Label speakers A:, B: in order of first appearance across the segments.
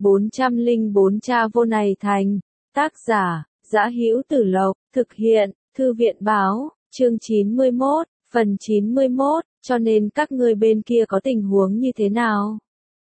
A: 404 Cha vô này thành. Tác giả, Dã Hữu Tử Lộc, thực hiện, Thư viện báo, chương 91, phần 91, cho nên các ngươi bên kia có tình huống như thế nào?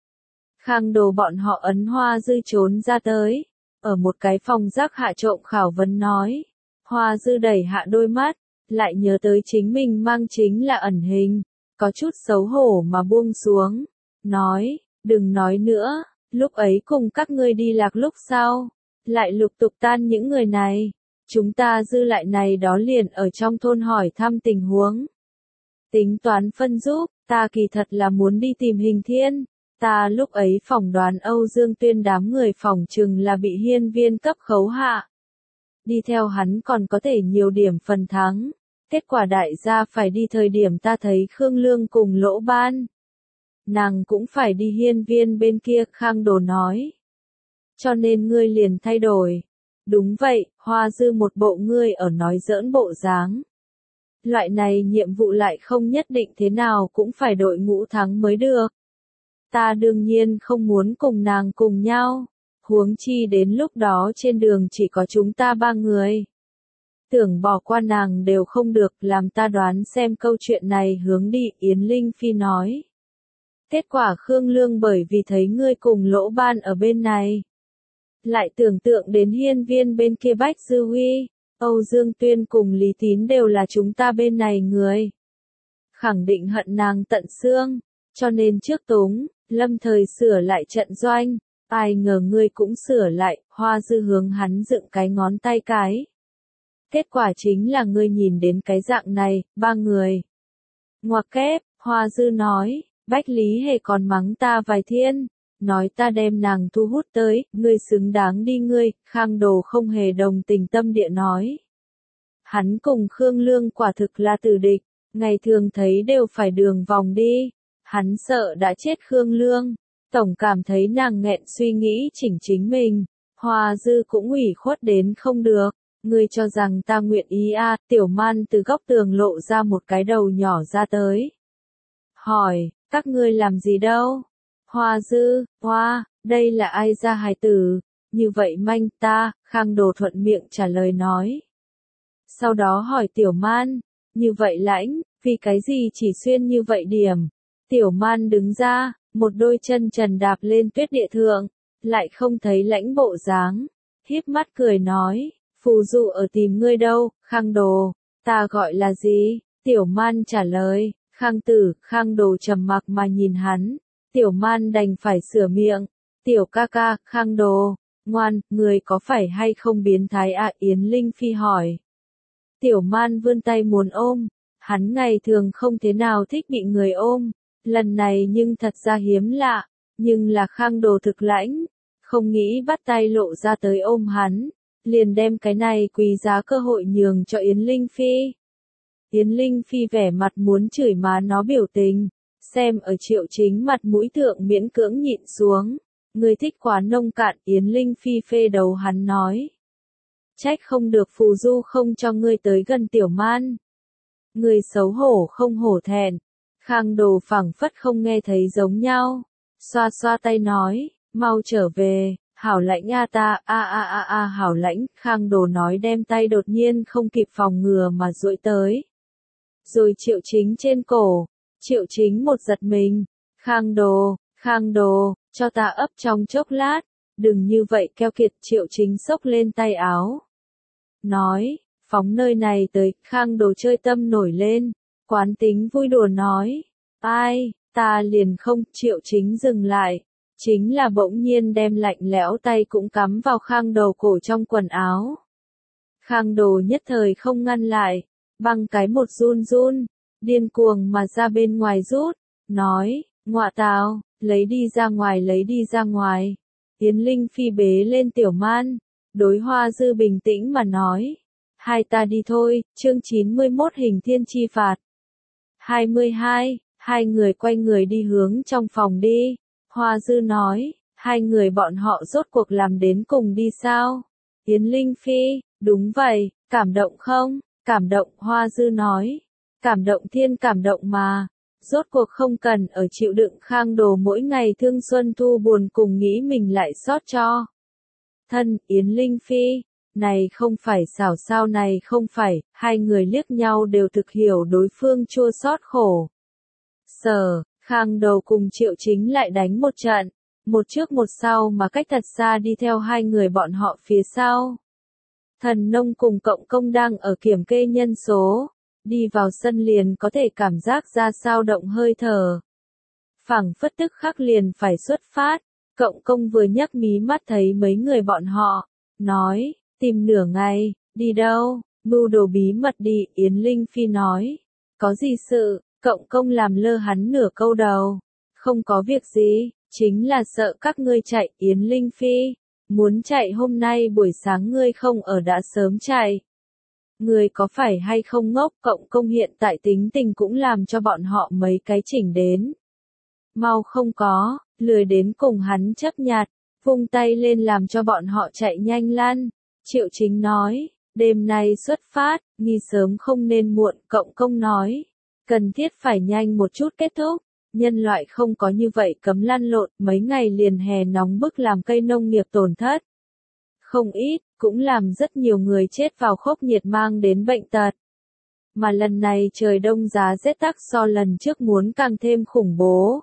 A: Khang Đồ bọn họ ấn Hoa Dư trốn ra tới, ở một cái phòng rác hạ trộm khảo vấn nói. Hoa Dư đẩy hạ đôi mắt, lại nhớ tới chính mình mang chính là ẩn hình, có chút xấu hổ mà buông xuống, nói, đừng nói nữa, lúc ấy cùng các ngươi đi lạc lúc sau, lại lục tục tan những người này, chúng ta dư lại này đó liền ở trong thôn hỏi thăm tình huống. Tính toán phân giúp, ta kỳ thật là muốn đi tìm Hình Thiên, ta lúc ấy phỏng đoán Âu Dương Tuyên đám người phỏng chừng là bị hiên viên cấp khấu hạ. Đi theo hắn còn có thể nhiều điểm phần thắng. Kết quả đại gia phải đi thời điểm ta thấy Khương Lương cùng Lỗ Ban. Nàng cũng phải đi hiên viên bên kia, Khang Đồ nói. Cho nên ngươi liền thay đổi. Đúng vậy, Hoa Dư một bộ ngươi ở nói giỡn bộ dáng. Loại này nhiệm vụ lại không nhất định thế nào cũng phải đội ngũ thắng mới được. Ta đương nhiên không muốn cùng nàng cùng nhau. Huống chi đến lúc đó trên đường chỉ có chúng ta ba người. Tưởng bỏ qua nàng đều không được, làm ta đoán xem câu chuyện này hướng đi, Yến Linh Phi nói. Kết quả Khương Lương bởi vì thấy ngươi cùng Lỗ Ban ở bên này. Lại tưởng tượng đến hiên viên bên kia Bách Dư Huy, Âu Dương Tuyên cùng Lý Tín đều là chúng ta bên này người. Khẳng định hận nàng tận xương, cho nên trước Tống, lâm thời sửa lại trận doanh, ai ngờ ngươi cũng sửa lại, Hoa Dư hướng hắn dựng cái ngón tay cái. Kết quả chính là ngươi nhìn đến cái dạng này, ba người. Ngoặc kép, Hoa Dư nói, Bách Lý Hề còn mắng ta vài thiên, nói ta đem nàng thu hút tới, ngươi xứng đáng đi ngươi, Khang Đồ không hề đồng tình tâm địa nói. Hắn cùng Khương Lương quả thực là tử địch, ngày thường thấy đều phải đường vòng đi, hắn sợ đã chết Khương Lương, tổng cảm thấy nàng nghẹn suy nghĩ chỉnh chính mình, Hoa Dư cũng ủy khuất đến không được. Ngươi cho rằng ta nguyện ý à, Tiểu Man từ góc tường lộ ra một cái đầu nhỏ ra tới. Hỏi, các ngươi làm gì đâu? Hoa Dư, Hoa, đây là ai ra hài tử? Như vậy manh ta, Khang Đồ thuận miệng trả lời nói. Sau đó hỏi Tiểu Man, như vậy lãnh, vì cái gì chỉ xuyên như vậy điểm? Tiểu Man đứng ra, một đôi chân trần đạp lên tuyết địa thượng, lại không thấy lãnh bộ dáng, híp mắt cười nói. Phù dụ ở tìm ngươi đâu, Khang Đồ, ta gọi là gì? Tiểu Man trả lời, Khang Tử, Khang Đồ trầm mặc mà nhìn hắn, Tiểu Man đành phải sửa miệng, Tiểu ca ca, Khang Đồ, ngoan, người có phải hay không biến thái à? Yến Linh Phi hỏi. Tiểu Man vươn tay muốn ôm, hắn ngày thường không thế nào thích bị người ôm, lần này nhưng thật ra hiếm lạ, nhưng là Khang Đồ thực lãnh, không nghĩ bắt tay lộ ra tới ôm hắn. Liền đem cái này quý giá cơ hội nhường cho Yến Linh Phi. Yến Linh Phi vẻ mặt muốn chửi má nó biểu tình, xem ở Triệu Chính mặt mũi thượng miễn cưỡng nhịn xuống. Người thích quá nông cạn, Yến Linh Phi phê đầu hắn nói. Trách không được phù du không cho ngươi tới gần Tiểu Man. Người xấu hổ không hổ thẹn. Khang Đồ phảng phất không nghe thấy giống nhau. Xoa xoa tay nói, mau trở về. Hảo lãnh a ta, hảo lãnh, Khang Đồ nói đem tay đột nhiên không kịp phòng ngừa mà duỗi tới. Rồi Triệu Chính trên cổ, Triệu Chính một giật mình, Khang Đồ, cho ta ấp trong chốc lát, đừng như vậy keo kiệt. Triệu Chính xốc lên tay áo. Nói, phóng nơi này tới, Khang Đồ chơi tâm nổi lên, quán tính vui đùa nói, ai, ta liền không. Triệu Chính dừng lại. Chính là bỗng nhiên đem lạnh lẽo tay cũng cắm vào Khang Đồ cổ trong quần áo. Khang Đồ nhất thời không ngăn lại, băng cái một run run, điên cuồng mà ra bên ngoài rút, nói, ngọa tào, lấy đi ra ngoài. Yến Linh Phi bế lên Tiểu Man, đối Hoa Dư bình tĩnh mà nói, hai ta đi thôi, chương 91 Hình Thiên chi phạt. 22, hai người quay người đi hướng trong phòng đi. Hoa Dư nói, hai người bọn họ rốt cuộc làm đến cùng đi sao? Yến Linh Phi, đúng vậy, cảm động không? Cảm động, Hoa Dư nói. Cảm động thiên cảm động mà. Rốt cuộc không cần ở chịu đựng Khang Đồ mỗi ngày thương xuân thu buồn cùng nghĩ mình lại sót cho. Thân, Yến Linh Phi, này không phải xảo sao này không phải, hai người liếc nhau đều thực hiểu đối phương chua xót khổ. Sở, Khang Đầu cùng Triệu Chính lại đánh một trận, một trước một sau mà cách thật xa đi theo hai người bọn họ phía sau. Thần Nông cùng Cộng Công đang ở kiểm kê nhân số, đi vào sân liền có thể cảm giác ra sao động hơi thở. Phảng phất tức khắc liền phải xuất phát, Cộng Công vừa nhấc mí mắt thấy mấy người bọn họ, nói, tìm nửa ngày, đi đâu, mưu đồ bí mật đi, Yến Linh Phi nói, có gì sự, Cộng Công làm lơ hắn nửa câu đầu, không có việc gì, chính là sợ các ngươi chạy, Yến Linh Phi, muốn chạy hôm nay buổi sáng ngươi không ở đã sớm chạy. Ngươi có phải hay không ngốc, Cộng Công hiện tại tính tình cũng làm cho bọn họ mấy cái chỉnh đến. Mau không có, lười đến cùng hắn chấp nhặt, vung tay lên làm cho bọn họ chạy nhanh lăn. Triệu Chính nói, đêm nay xuất phát, nghi sớm không nên muộn, Cộng Công nói, cần thiết phải nhanh một chút kết thúc. Nhân loại không có như vậy cấm lăn lộn, mấy ngày liền hè nóng bức làm cây nông nghiệp tổn thất. Không ít, cũng làm rất nhiều người chết vào khốc nhiệt mang đến bệnh tật. Mà lần này trời đông giá rét tắc so lần trước muốn càng thêm khủng bố.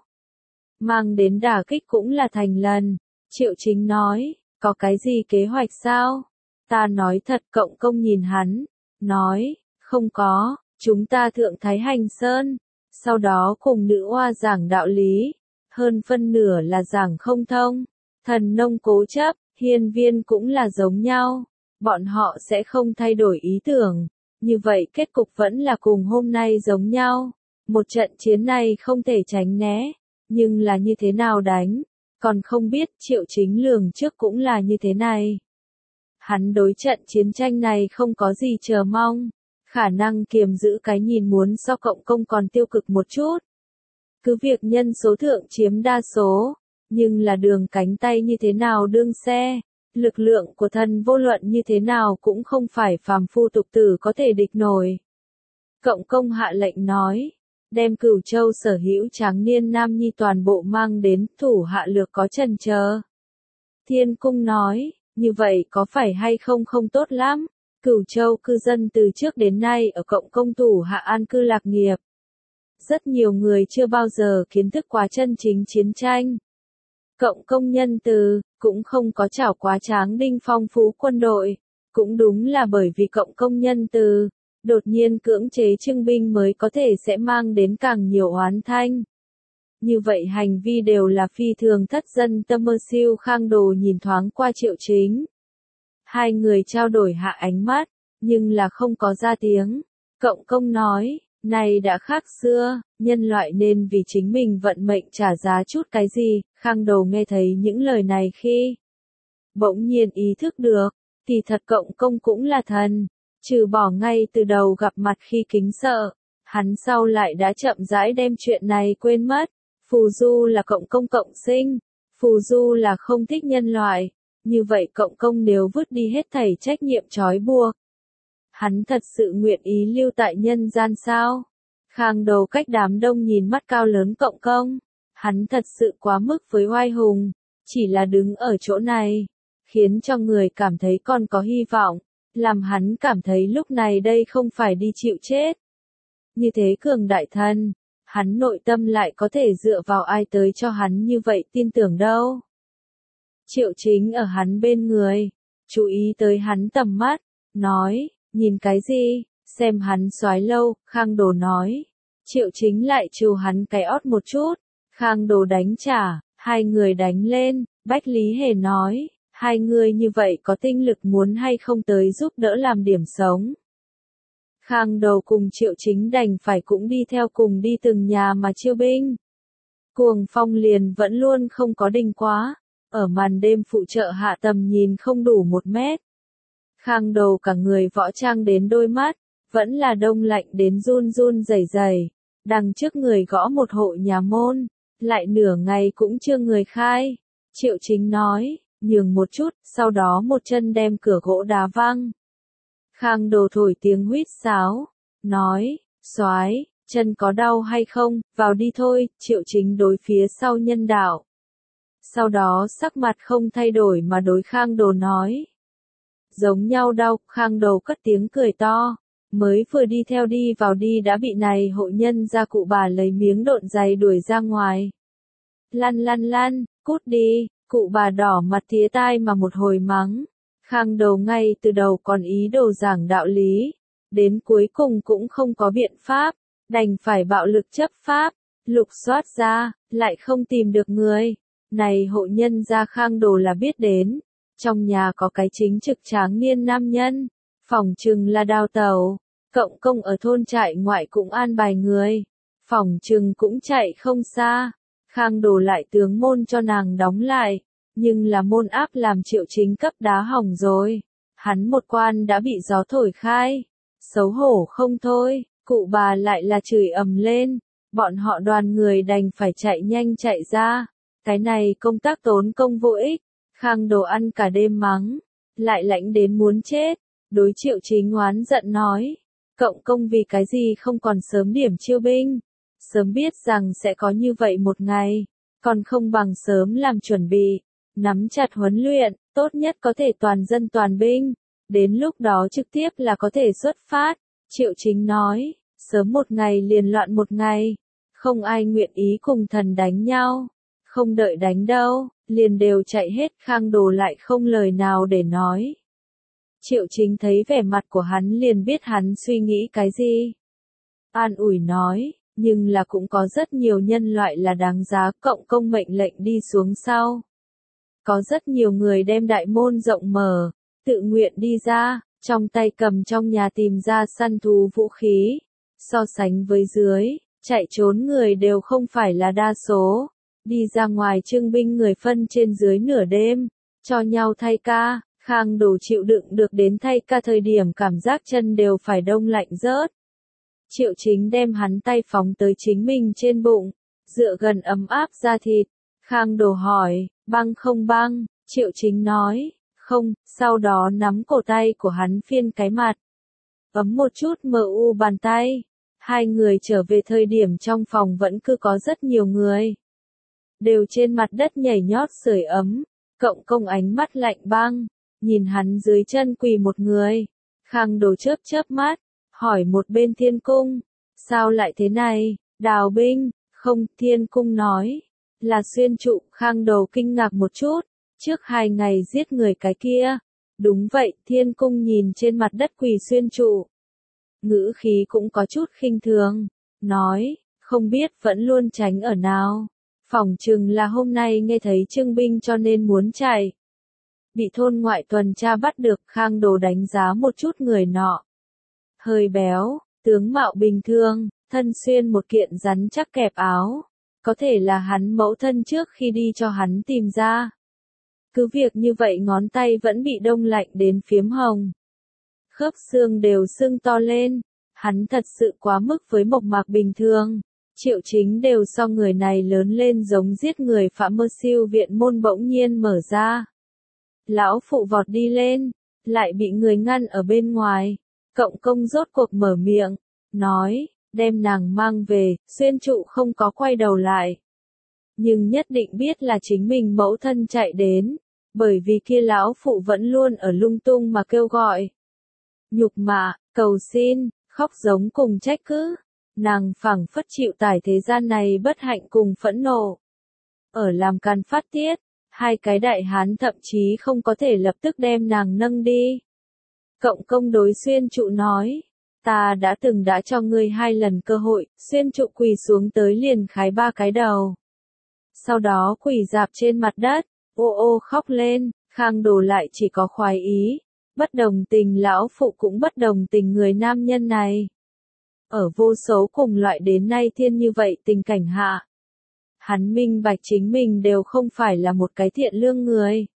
A: Mang đến đả kích cũng là thành lần. Triệu Chính nói, có cái gì kế hoạch sao? Ta nói thật, Cộng Công nhìn hắn, nói, không có, chúng ta thượng Thái Hành Sơn, sau đó cùng nữ oa giảng đạo lý, hơn phân nửa là giảng không thông. Thần Nông cố chấp, Hiên Viên cũng là giống nhau, bọn họ sẽ không thay đổi ý tưởng, như vậy kết cục vẫn là cùng hôm nay giống nhau. Một trận chiến này không thể tránh né, nhưng là như thế nào đánh, còn không biết. Triệu Chính lường trước cũng là như thế này. Hắn đối trận chiến tranh này không có gì chờ mong, khả năng kiềm giữ cái nhìn muốn so Cộng Công còn tiêu cực một chút. Cứ việc nhân số thượng chiếm đa số, nhưng là đường cánh tay như thế nào đương xe, lực lượng của thần vô luận như thế nào cũng không phải phàm phu tục tử có thể địch nổi. Cộng Công hạ lệnh nói, đem Cửu Châu sở hữu tráng niên nam nhi toàn bộ mang đến, thủ hạ lược có chần chờ. Thiên Cung nói, như vậy có phải hay không không tốt lắm. Cửu Châu cư dân từ trước đến nay ở Cộng Công thủ hạ an cư lạc nghiệp. Rất nhiều người chưa bao giờ kiến thức quá chân chính chiến tranh. Cộng Công nhân từ, cũng không có trảo quá tráng đinh phong phú quân đội. Cũng đúng là bởi vì Cộng Công nhân từ, đột nhiên cưỡng chế trưng binh mới có thể sẽ mang đến càng nhiều oán thanh. Như vậy hành vi đều là phi thường thất dân tâm mơ siêu. Khang Đồ nhìn thoáng qua Triệu Chính. Hai người trao đổi hạ ánh mắt, nhưng là không có ra tiếng. Cộng Công nói, này đã khác xưa, nhân loại nên vì chính mình vận mệnh trả giá chút cái gì. Khang Đồ nghe thấy những lời này khi bỗng nhiên ý thức được, thì thật Cộng Công cũng là thần, trừ bỏ ngay từ đầu gặp mặt khi kính sợ, hắn sau lại đã chậm rãi đem chuyện này quên mất. Phù Du là Cộng Công cộng sinh, Phù Du là không thích nhân loại, như vậy Cộng Công nếu vứt đi hết thảy trách nhiệm trói buộc, hắn thật sự nguyện ý lưu tại nhân gian sao? Khang Đầu cách đám đông nhìn mắt cao lớn Cộng Công, hắn thật sự quá mức với oai hùng, chỉ là đứng ở chỗ này, khiến cho người cảm thấy còn có hy vọng, làm hắn cảm thấy lúc này đây không phải đi chịu chết. Như thế cường đại thân, hắn nội tâm lại có thể dựa vào ai tới cho hắn như vậy tin tưởng đâu. Triệu Chính ở hắn bên người, chú ý tới hắn tầm mắt, nói, nhìn cái gì, xem hắn soái lâu. Khang Đồ nói, Triệu Chính lại trù hắn cái ót một chút, Khang Đồ đánh trả, hai người đánh lên. Bách Lý Hề nói, hai người như vậy có tinh lực muốn hay không tới giúp đỡ làm điểm sống. Khang Đầu cùng Triệu Chính đành phải cũng đi theo cùng đi từng nhà mà chiêu binh. Cuồng phong liền vẫn luôn không có đình quá, ở màn đêm phụ trợ hạ tầm nhìn không đủ 1 mét. Khang Đầu cả người võ trang đến đôi mắt, vẫn là đông lạnh đến run run rẩy rẩy, đằng trước người gõ một hộ nhà môn, lại nửa ngày cũng chưa người khai. Triệu Chính nói, nhường một chút, sau đó một chân đem cửa gỗ đá văng. Khang Đồ thổi tiếng huýt sáo, nói, soái, chân có đau hay không, vào đi thôi, Triệu Chính đối phía sau nhân đạo. Sau đó sắc mặt không thay đổi mà đối Khang Đồ nói. Giống nhau đau, Khang Đồ cất tiếng cười to, mới vừa đi theo đi vào đi đã bị này hộ nhân gia cụ bà lấy miếng độn giày đuổi ra ngoài. Lăn lăn lăn, cút đi, cụ bà đỏ mặt tía tai mà một hồi mắng. Khang Đồ ngay từ đầu còn ý đồ giảng đạo lý, đến cuối cùng cũng không có biện pháp, đành phải bạo lực chấp pháp, lục soát ra, lại không tìm được người. Này hộ nhân gia Khang Đồ là biết đến, trong nhà có cái chính trực tráng niên nam nhân, phỏng chừng là đào tẩu, cộng công ở thôn trại ngoại cũng an bài người, phỏng chừng cũng chạy không xa. Khang Đồ lại tướng môn cho nàng đóng lại, nhưng là môn áp làm Triệu Chính cấp đá hỏng rồi. Hắn một quan đã bị gió thổi khai, xấu hổ không thôi, cụ bà lại là chửi ầm lên, bọn họ đoàn người đành phải chạy nhanh chạy ra. Cái này công tác tốn công vô ích, Khang Đồ ăn cả đêm mắng, lại lãnh đến muốn chết, đối Triệu Chính oán giận nói, cộng công vì cái gì không còn sớm điểm chiêu binh, sớm biết rằng sẽ có như vậy một ngày, còn không bằng sớm làm chuẩn bị, nắm chặt huấn luyện, tốt nhất có thể toàn dân toàn binh, đến lúc đó trực tiếp là có thể xuất phát. Triệu Chính nói, sớm một ngày liền loạn một ngày, không ai nguyện ý cùng thần đánh nhau, không đợi đánh đâu, liền đều chạy hết. Khang Đồ lại không lời nào để nói. Triệu Chính thấy vẻ mặt của hắn liền biết hắn suy nghĩ cái gì. An ủi nói, nhưng là cũng có rất nhiều nhân loại là đáng giá, cộng công mệnh lệnh đi xuống sau. Có rất nhiều người đem đại môn rộng mở, tự nguyện đi ra, trong tay cầm trong nhà tìm ra săn thú vũ khí. So sánh với dưới, chạy trốn người đều không phải là đa số. Đi ra ngoài trưng binh người phân trên dưới nửa đêm, cho nhau thay ca. Khang Đồ chịu đựng được đến thay ca thời điểm cảm giác chân đều phải đông lạnh rớt. Triệu Chính đem hắn tay phóng tới chính mình trên bụng, dựa gần ấm áp da thịt. Khang Đồ hỏi, băng không băng? Triệu Chính nói, không, sau đó nắm cổ tay của hắn phiên cái mặt. Ấm một chút mờ u bàn tay. Hai người trở về thời điểm trong phòng vẫn cứ có rất nhiều người. Đều trên mặt đất nhảy nhót sưởi ấm, cộng công ánh mắt lạnh băng, nhìn hắn dưới chân quỳ một người. Khang Đồ chớp chớp mắt, hỏi một bên Thiên Cung, sao lại thế này, đào binh, không, Thiên Cung nói, là xuyên trụ. Khang Đồ kinh ngạc một chút, trước 2 ngày giết người cái kia, đúng vậy. Thiên Cung nhìn trên mặt đất quỳ xuyên trụ, ngữ khí cũng có chút khinh thường, nói, không biết vẫn luôn tránh ở nào, phỏng chừng là hôm nay nghe thấy trưng binh cho nên muốn chạy. Bị thôn ngoại tuần tra bắt được. Khang Đồ đánh giá một chút người nọ. Hơi béo, tướng mạo bình thường, thân xuyên một kiện rắn chắc kẹp áo. Có thể là hắn mẫu thân trước khi đi cho hắn tìm ra. Cứ việc như vậy ngón tay vẫn bị đông lạnh đến phiếm hồng. Khớp xương đều sưng to lên. Hắn thật sự quá mức với mộc mạc bình thường. Triệu Chính đều so người này lớn lên giống giết người phạm mơ siêu viện môn bỗng nhiên mở ra. Lão phụ vọt đi lên, lại bị người ngăn ở bên ngoài. Cộng công rốt cuộc mở miệng, nói, đem nàng mang về. Xuyên trụ không có quay đầu lại. Nhưng nhất định biết là chính mình mẫu thân chạy đến, bởi vì kia lão phụ vẫn luôn ở lung tung mà kêu gọi. Nhục mạ, cầu xin, khóc giống cùng trách cứ. Nàng phảng phất chịu tải thế gian này bất hạnh cùng phẫn nộ. Ở làm càn phát tiết, 2 cái đại hán thậm chí không có thể lập tức đem nàng nâng đi. Cộng công đối xuyên trụ nói, ta đã cho ngươi 2 lần cơ hội. Xuyên trụ quỳ xuống tới liền khái 3 cái đầu. Sau đó quỳ rạp trên mặt đất, ô ô khóc lên. Khang Đồ lại chỉ có khoái ý, bất đồng tình lão phụ cũng bất đồng tình người nam nhân này. Ở vô số cùng loại đến nay thiên như vậy tình cảnh hạ, hắn minh bạch chính mình đều không phải là một cái thiện lương người.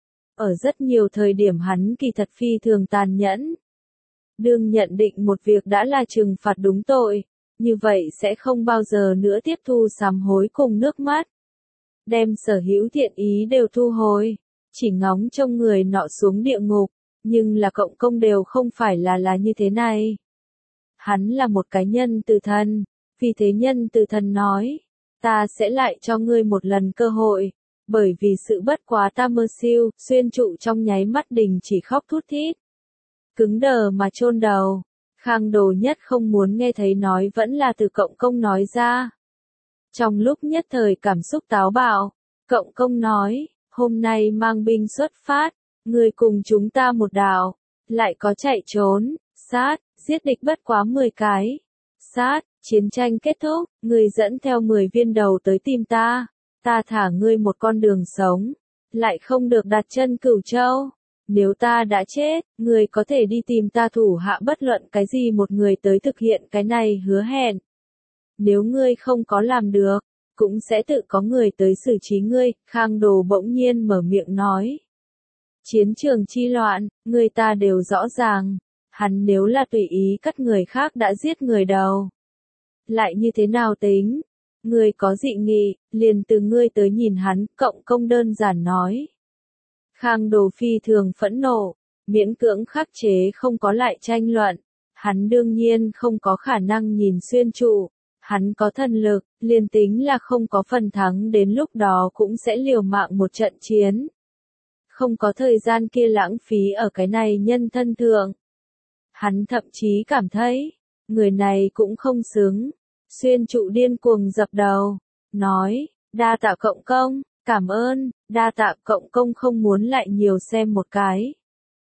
A: Ở rất nhiều thời điểm hắn kỳ thật phi thường tàn nhẫn. Đương nhận định một việc đã là trừng phạt đúng tội, như vậy sẽ không bao giờ nữa tiếp thu sám hối cùng nước mắt. Đem sở hữu thiện ý đều thu hồi, chỉ ngóng trông người nọ xuống địa ngục, nhưng là cộng công đều không phải là như thế này. Hắn là một cái nhân từ thân, Vì thế nhân từ thần nói, ta sẽ lại cho ngươi một lần cơ hội, bởi vì sự bất quá ta mơ siêu, xuyên trụ trong nháy mắt đình chỉ khóc thút thít. Cứng đờ mà chôn đầu, Khang Đồ nhất không muốn nghe thấy nói vẫn là từ Cộng Công nói ra. Trong lúc nhất thời cảm xúc táo bạo, Cộng Công nói, hôm nay mang binh xuất phát, ngươi cùng chúng ta một đạo, lại có chạy trốn, sát, giết địch bất quá 10 cái. Sát, chiến tranh kết thúc, ngươi dẫn theo 10 viên đầu tới tìm ta thả ngươi một con đường sống, lại không được đặt chân Cửu Châu. Nếu ta đã chết, ngươi có thể đi tìm ta thủ hạ bất luận cái gì một người tới thực hiện cái này hứa hẹn. Nếu ngươi không có làm được, cũng sẽ tự có người tới xử trí ngươi, Khang Đồ bỗng nhiên mở miệng nói. Chiến trường chi loạn, người ta đều rõ ràng, hắn nếu là tùy ý cắt người khác đã giết người đầu. Lại như thế nào tính? Ngươi có dị nghị, liền từ ngươi tới nhìn hắn, Cộng Công đơn giản nói. Khang Đồ phi thường phẫn nộ, miễn cưỡng khắc chế không có lại tranh luận. Hắn đương nhiên không có khả năng nhìn xuyên trụ. Hắn có thần lực, liền tính là không có phần thắng đến lúc đó cũng sẽ liều mạng một trận chiến. Không có thời gian kia lãng phí ở cái này nhân thân thượng. Hắn thậm chí cảm thấy, người này cũng không xứng. Xuyên trụ điên cuồng dập đầu, nói, đa tạ Cộng Công, cảm ơn, đa tạ Cộng Công không muốn lại nhiều xem một cái.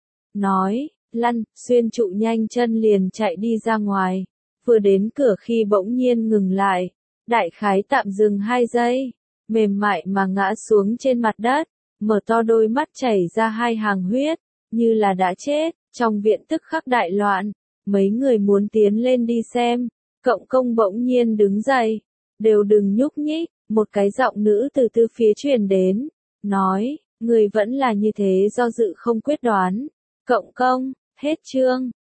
A: Nói, lăn, xuyên trụ nhanh chân liền chạy đi ra ngoài, vừa đến cửa khi bỗng nhiên ngừng lại, đại khái tạm dừng 2 giây, mềm mại mà ngã xuống trên mặt đất, mở to đôi mắt chảy ra 2 hàng huyết, như là đã chết, trong viện tức khắc đại loạn, mấy người muốn tiến lên đi xem. Cộng Công bỗng nhiên đứng dậy, đều đừng nhúc nhích, một cái giọng nữ từ phía truyền đến, nói, người vẫn là như thế do dự không quyết đoán. Cộng Công, hết chương.